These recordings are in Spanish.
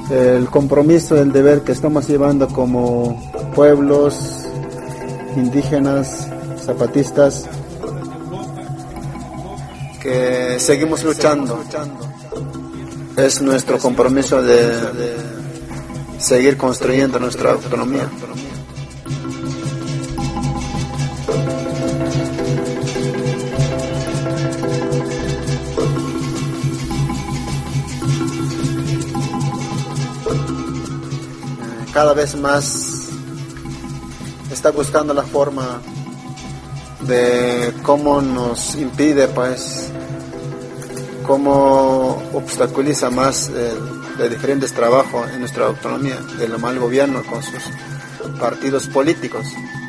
el compromiso, el deber que estamos llevando como pueblos indígenas, zapatistas, que seguimos luchando. Es nuestro compromiso de seguir construyendo nuestra autonomía. Cada vez más está buscando la forma de cómo nos impide, pues, cómo obstaculiza más de diferentes trabajos en nuestra autonomía, del mal gobierno con sus partidos políticos.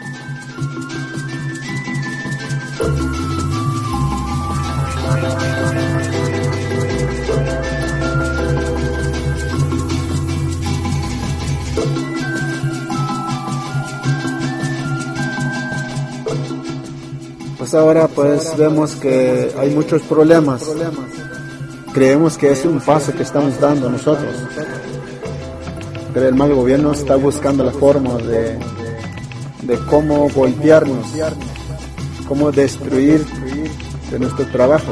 Pues ahora pues vemos que hay muchos problemas. Creemos que es un paso que estamos dando nosotros, pero el mal gobierno está buscando la forma de cómo golpearnos, cómo destruir de nuestro trabajo.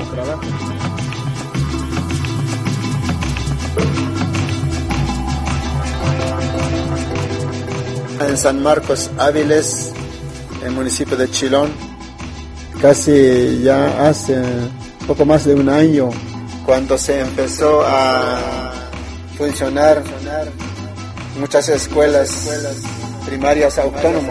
En San Marcos Áviles, el municipio de Chilón, casi ya hace poco más de un año, cuando se empezó a funcionar muchas escuelas primarias autónomas.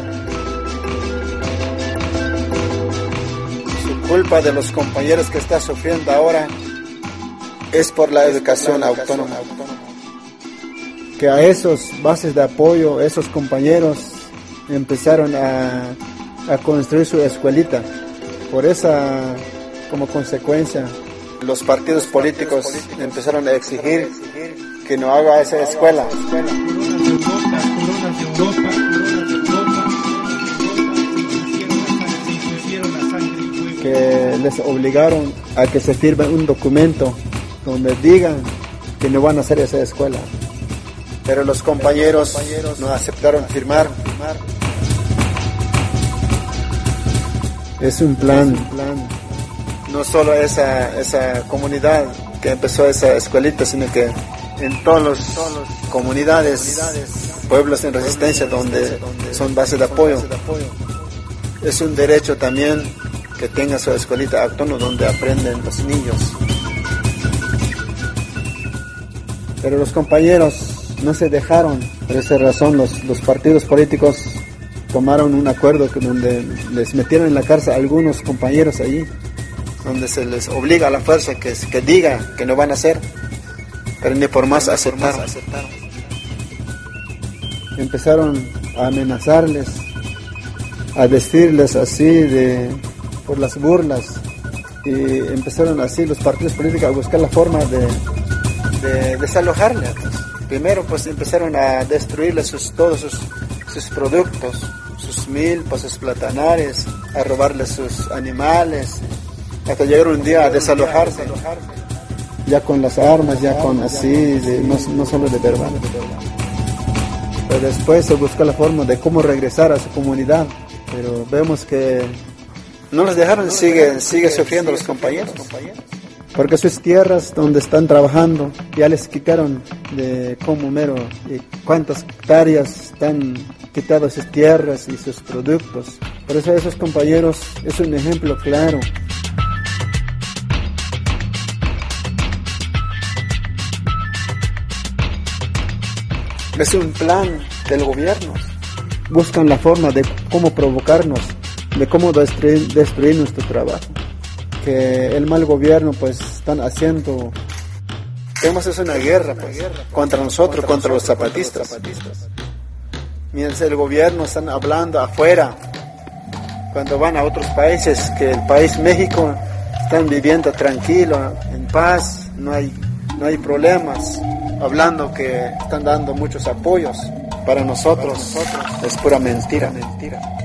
Su culpa de los compañeros que está sufriendo ahora es por la educación autónoma. Que a esos bases de apoyo, esos compañeros empezaron a construir su escuelita. Por esa, como consecuencia, los partidos políticos empezaron a exigir que no haga esa escuela. Que les obligaron a que se firme un documento donde digan que no van a hacer esa escuela. Pero los compañeros no aceptaron firmar. Es un plan. No solo esa comunidad que empezó esa escuelita, sino que en todas las comunidades, pueblos en resistencia donde son bases de apoyo. Es un derecho también que tenga su escuelita autónoma donde aprenden los niños. Pero los compañeros no se dejaron. Por esa razón los partidos políticos tomaron un acuerdo donde les metieron en la cárcel a algunos compañeros allí, donde se les obliga a la fuerza que diga que no van a hacer, pero ni por más aceptaron. Empezaron a amenazarles, a decirles así por las burlas, y empezaron así los partidos políticos a buscar la forma de desalojarles. Primero pues empezaron a destruirles todos sus productos, sus milpas, sus platanares, a robarles sus animales, hasta llegar un día a desalojarse, ya con las armas, ya con así, no solo de verdad. Pero después se busca la forma de cómo regresar a su comunidad, pero vemos que no los dejaron, sigue sufriendo los compañeros. Porque sus tierras donde están trabajando ya les quitaron de como mero, y cuántas hectáreas están quitadas sus tierras y sus productos. Por eso esos compañeros es un ejemplo claro. Es un plan del gobierno. Buscan la forma de cómo provocarnos, de cómo destruir nuestro trabajo. Que el mal gobierno pues están haciendo, tenemos es una guerra pues, contra nosotros, contra los zapatistas. Mientras el gobierno están hablando afuera, cuando van a otros países, que el país México están viviendo tranquilo, en paz, no hay problemas, hablando que están dando muchos apoyos. Para nosotros es pura mentira.